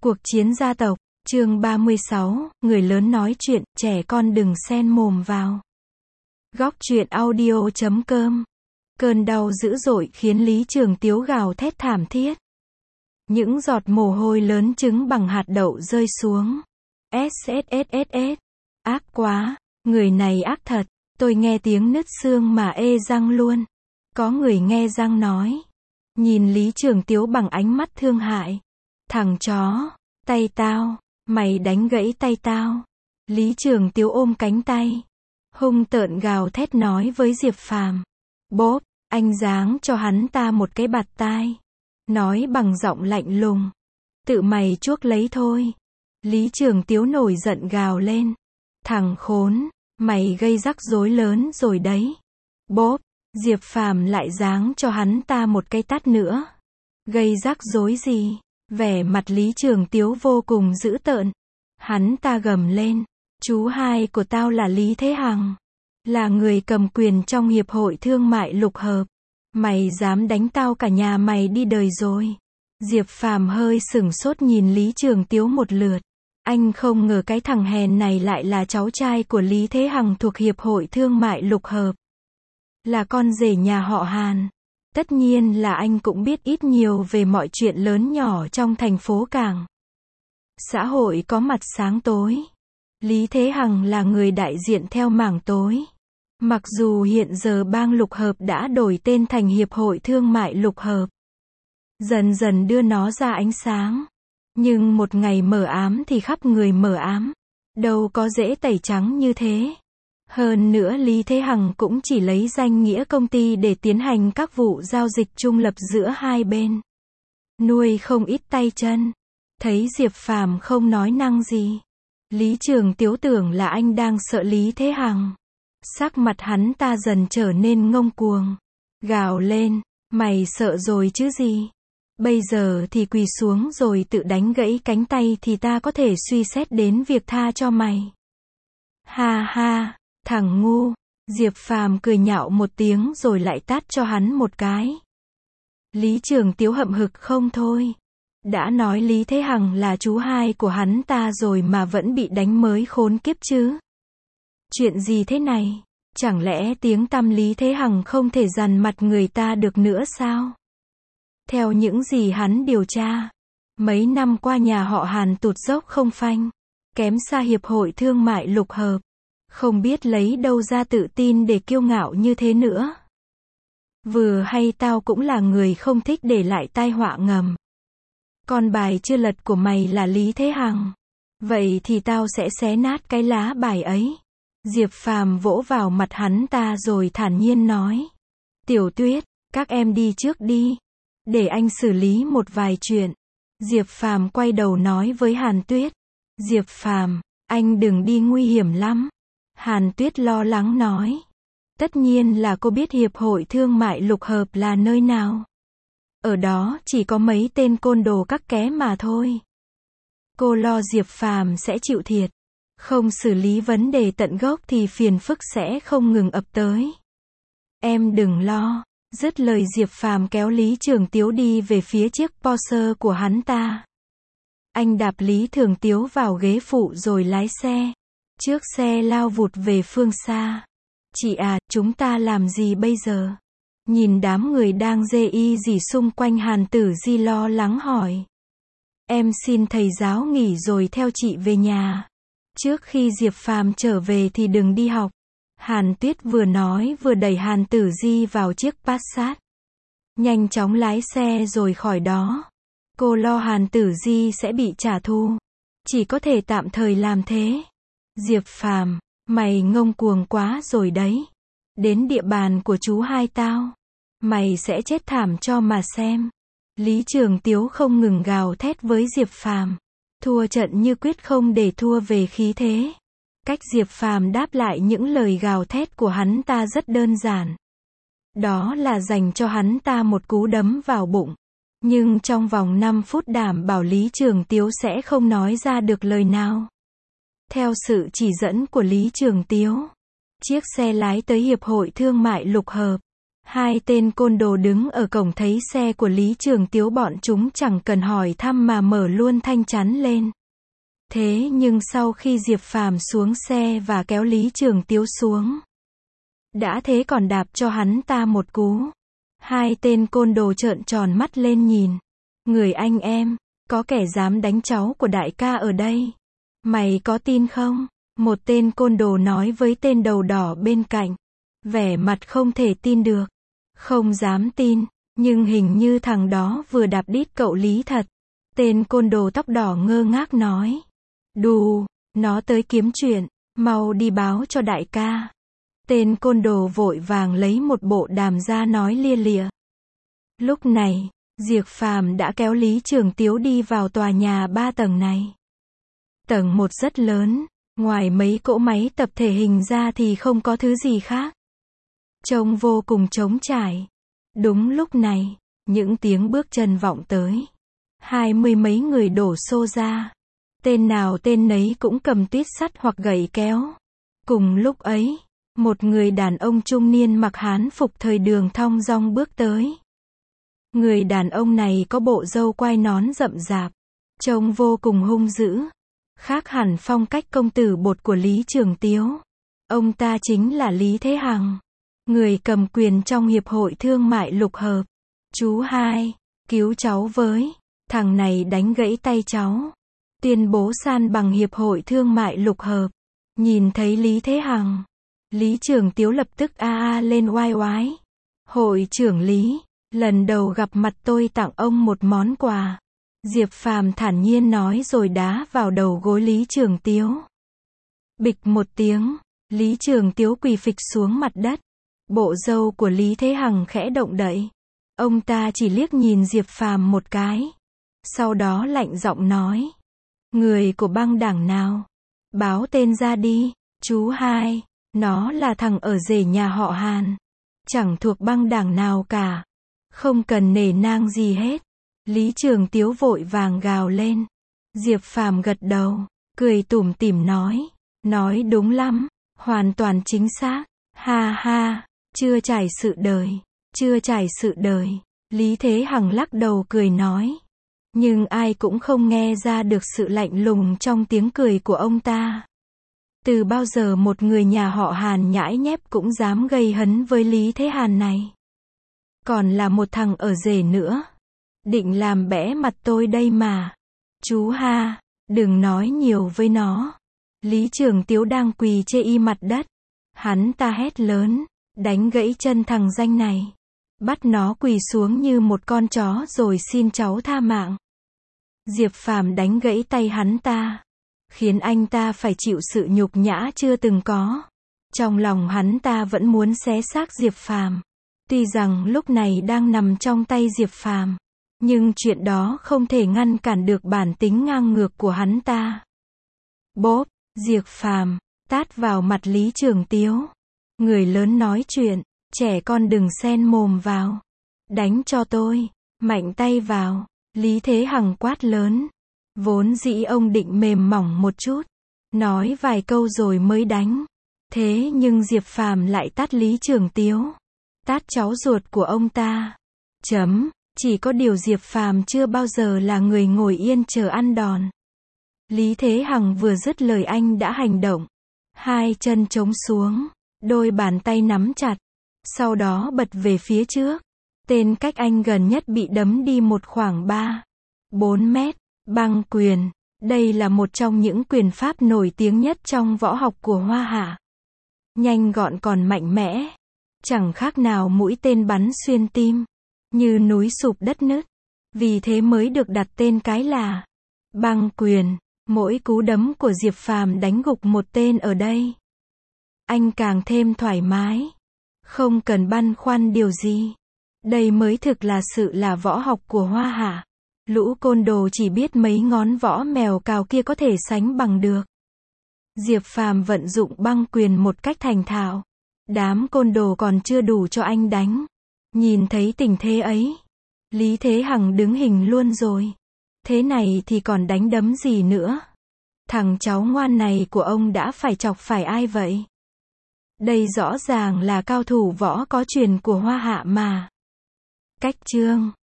Cuộc chiến gia tộc, chương 36, người lớn nói chuyện, trẻ con đừng xen mồm vào. Góc truyện audio.com. Cơn đau dữ dội khiến Lý Trường Tiếu gào thét thảm thiết. Những giọt mồ hôi lớn trứng bằng hạt đậu rơi xuống. SSSSS. Ác quá, người này ác thật, tôi nghe tiếng nứt xương mà ê răng luôn. Có người nghe răng nói. Nhìn Lý Trường Tiếu bằng ánh mắt thương hại. Thằng chó, tay tao, mày đánh gãy tay tao. Lý Trường Tiếu ôm cánh tay, hung tợn gào thét nói với Diệp Phàm. Bốp, anh giáng cho hắn ta một cái bạt tai. Nói bằng giọng lạnh lùng. Tự mày chuốc lấy thôi. Lý Trường Tiếu nổi giận gào lên. Thằng khốn, mày gây rắc rối lớn rồi đấy. Bốp, Diệp Phàm lại giáng cho hắn ta một cái tát nữa. Gây rắc rối gì? Vẻ mặt Lý Trường Tiếu vô cùng dữ tợn. Hắn ta gầm lên. Chú hai của tao là Lý Thế Hằng. Là người cầm quyền trong Hiệp hội Thương mại Lục Hợp. Mày dám đánh tao cả nhà mày đi đời rồi. Diệp Phàm hơi sửng sốt nhìn Lý Trường Tiếu một lượt. Anh không ngờ cái thằng hèn này lại là cháu trai của Lý Thế Hằng thuộc Hiệp hội Thương mại Lục Hợp. Là con rể nhà họ Hàn. Tất nhiên là anh cũng biết ít nhiều về mọi chuyện lớn nhỏ trong thành phố Cảng. Xã hội có mặt sáng tối. Lý Thế Hằng là người đại diện theo mảng tối. Mặc dù hiện giờ bang Lục Hợp đã đổi tên thành Hiệp hội Thương mại Lục Hợp. Dần dần đưa nó ra ánh sáng. Nhưng một ngày mờ ám thì khắp người mờ ám. Đâu có dễ tẩy trắng như thế. Hơn nữa Lý Thế Hằng cũng chỉ lấy danh nghĩa công ty để tiến hành các vụ giao dịch trung lập giữa hai bên. Nuôi không ít tay chân. Thấy Diệp Phàm không nói năng gì. Lý Trường Tiếu tưởng là anh đang sợ Lý Thế Hằng. Sắc mặt hắn ta dần trở nên ngông cuồng. Gào lên, mày sợ rồi chứ gì? Bây giờ thì quỳ xuống rồi tự đánh gãy cánh tay thì ta có thể suy xét đến việc tha cho mày. Ha ha, thằng ngu. Diệp Phàm cười nhạo một tiếng rồi lại tát cho hắn một cái. Lý Trường Tiếu hậm hực không thôi. Đã nói Lý Thế Hằng là chú hai của hắn ta rồi mà vẫn bị đánh mới khốn kiếp chứ. Chuyện gì thế này? Chẳng lẽ tiếng tăm Lý Thế Hằng không thể dằn mặt người ta được nữa sao? Theo những gì hắn điều tra, mấy năm qua nhà họ Hàn tụt dốc không phanh, kém xa Hiệp hội Thương mại Lục Hợp. Không biết lấy đâu ra tự tin để kiêu ngạo như thế nữa. Vừa hay tao cũng là người không thích để lại tai họa ngầm. Con bài chưa lật của mày là Lý Thế Hằng. Vậy thì tao sẽ xé nát cái lá bài ấy. Diệp Phàm vỗ vào mặt hắn ta rồi thản nhiên nói. Tiểu Tuyết, các em đi trước đi. Để anh xử lý một vài chuyện. Diệp Phàm quay đầu nói với Hàn Tuyết. Diệp Phàm, anh đừng đi nguy hiểm lắm. Hàn Tuyết lo lắng nói. Tất nhiên là cô biết Hiệp hội Thương mại Lục Hợp là nơi nào. Ở đó chỉ có mấy tên côn đồ các ké mà thôi. Cô lo Diệp Phàm sẽ chịu thiệt. Không xử lý vấn đề tận gốc thì phiền phức sẽ không ngừng ập tới. Em đừng lo. Dứt lời Diệp Phàm kéo Lý Trường Tiếu đi về phía chiếc Porsche của hắn ta. Anh đạp Lý Trường Tiếu vào ghế phụ rồi lái xe. Chiếc xe lao vụt về phương xa. Chị à, chúng ta làm gì bây giờ? Nhìn đám người đang dê y dỉ xung quanh Hàn Tử Di lo lắng hỏi. Em xin thầy giáo nghỉ rồi theo chị về nhà. Trước khi Diệp Phàm trở về thì đừng đi học. Hàn Tuyết vừa nói vừa đẩy Hàn Tử Di vào chiếc Passat. Nhanh chóng lái xe rồi khỏi đó. Cô lo Hàn Tử Di sẽ bị trả thù. Chỉ có thể tạm thời làm thế. Diệp Phàm, mày ngông cuồng quá rồi đấy. Đến địa bàn của chú hai tao. Mày sẽ chết thảm cho mà xem. Lý Trường Tiếu không ngừng gào thét với Diệp Phàm. Thua trận như quyết không để thua về khí thế. Cách Diệp Phàm đáp lại những lời gào thét của hắn ta rất đơn giản. Đó là dành cho hắn ta một cú đấm vào bụng. Nhưng trong vòng 5 phút đảm bảo Lý Trường Tiếu sẽ không nói ra được lời nào. Theo sự chỉ dẫn của Lý Trường Tiếu, chiếc xe lái tới Hiệp hội Thương mại Lục Hợp. Hai tên côn đồ đứng ở cổng thấy xe của Lý Trường Tiếu, bọn chúng chẳng cần hỏi thăm mà mở luôn thanh chắn lên. Thế nhưng sau khi Diệp Phàm xuống xe và kéo Lý Trường Tiếu xuống, đã thế còn đạp cho hắn ta một cú. Hai tên côn đồ trợn tròn mắt lên nhìn. Người anh em, có kẻ dám đánh cháu của đại ca ở đây. Mày có tin không? Một tên côn đồ nói với tên đầu đỏ bên cạnh. Vẻ mặt không thể tin được. Không dám tin, nhưng hình như thằng đó vừa đạp đít cậu Lý thật. Tên côn đồ tóc đỏ ngơ ngác nói. Đù, nó tới kiếm chuyện, mau đi báo cho đại ca. Tên côn đồ vội vàng lấy một bộ đàm ra nói lia lịa. Lúc này, Diệp Phàm đã kéo Lý Trường Tiếu đi vào tòa nhà 3 tầng này. Tầng 1 rất lớn, ngoài mấy cỗ máy tập thể hình ra thì không có thứ gì khác. Trông vô cùng trống trải. Đúng lúc này, những tiếng bước chân vọng tới. 20 mấy người đổ xô ra. Tên nào tên nấy cũng cầm tuýt sắt hoặc gậy kéo. Cùng lúc ấy, một người đàn ông trung niên mặc hán phục thời Đường thong dong bước tới. Người đàn ông này có bộ râu quai nón rậm rạp, trông vô cùng hung dữ, khác hẳn phong cách công tử bột của Lý Trường Tiếu. Ông ta chính là Lý Thế Hằng, người cầm quyền trong Hiệp hội Thương mại Lục Hợp. Chú hai, cứu cháu với, thằng này đánh gãy tay cháu. Tuyên bố san bằng Hiệp hội Thương mại Lục Hợp. Nhìn thấy Lý Thế Hằng, Lý Trường Tiếu lập tức a lên oai oái. Hội trưởng Lý, lần đầu gặp mặt tôi tặng ông một món quà. Diệp Phàm thản nhiên nói rồi đá vào đầu gối Lý Trường Tiếu. Bịch một tiếng, Lý Trường Tiếu quỳ phịch xuống mặt đất. Bộ râu của Lý Thế Hằng khẽ động đậy. Ông ta chỉ liếc nhìn Diệp Phàm một cái. Sau đó lạnh giọng nói. Người của băng đảng nào? Báo tên ra đi. Chú hai, nó là thằng ở rể nhà họ Hàn. Chẳng thuộc băng đảng nào cả. Không cần nể nang gì hết. Lý Trường Tiếu vội vàng gào lên. Diệp Phàm gật đầu, cười tủm tỉm nói. Nói đúng lắm, hoàn toàn chính xác. Ha ha, chưa trải sự đời, chưa trải sự đời. Lý Thế Hằng lắc đầu cười nói. Nhưng ai cũng không nghe ra được sự lạnh lùng trong tiếng cười của ông ta. Từ bao giờ một người nhà họ Hàn nhãi nhép cũng dám gây hấn với Lý Thế Hàn này? Còn là một thằng ở rể nữa. Định làm bẽ mặt tôi đây mà. Chú ha, đừng nói nhiều với nó. Lý Trường Tiếu đang quỳ chê y mặt đất. Hắn ta hét lớn, đánh gãy chân thằng danh này. Bắt nó quỳ xuống như một con chó rồi xin cháu tha mạng. Diệp Phàm đánh gãy tay hắn ta, khiến anh ta phải chịu sự nhục nhã chưa từng có. Trong lòng hắn ta vẫn muốn xé xác Diệp Phàm. Tuy rằng lúc này đang nằm trong tay Diệp Phàm, nhưng chuyện đó không thể ngăn cản được bản tính ngang ngược của hắn ta. Bốp, Diệp Phàm tát vào mặt Lý Trường Tiếu. Người lớn nói chuyện, trẻ con đừng xen mồm vào. Đánh cho tôi, mạnh tay vào. Lý Thế Hằng quát lớn. Vốn dĩ ông định mềm mỏng một chút, nói vài câu rồi mới đánh. Thế nhưng Diệp Phàm lại tát Lý Trường Tiếu. Tát cháu ruột của ông ta. Chỉ có điều Diệp Phàm chưa bao giờ là người ngồi yên chờ ăn đòn. Lý Thế Hằng vừa dứt lời anh đã hành động. Hai chân chống xuống, đôi bàn tay nắm chặt, sau đó bật về phía trước. Tên cách anh gần nhất bị đấm đi một khoảng 3-4 mét. Băng quyền, đây là một trong những quyền pháp nổi tiếng nhất trong võ học của Hoa Hạ. Nhanh gọn còn mạnh mẽ, chẳng khác nào mũi tên bắn xuyên tim, như núi sụp đất nứt. Vì thế mới được đặt tên cái là băng quyền. Mỗi cú đấm của Diệp Phàm đánh gục một tên ở đây. Anh càng thêm thoải mái, không cần băn khoăn điều gì. Đây mới thực là sự là võ học của Hoa Hạ. Lũ côn đồ chỉ biết mấy ngón võ mèo cào kia có thể sánh bằng được. Diệp Phàm vận dụng băng quyền một cách thành thạo. Đám côn đồ còn chưa đủ cho anh đánh. Nhìn thấy tình thế ấy, Lý Thế Hằng đứng hình luôn rồi. Thế này thì còn đánh đấm gì nữa? Thằng cháu ngoan này của ông đã phải chọc phải ai vậy? Đây rõ ràng là cao thủ võ có truyền của Hoa Hạ mà. Cách chương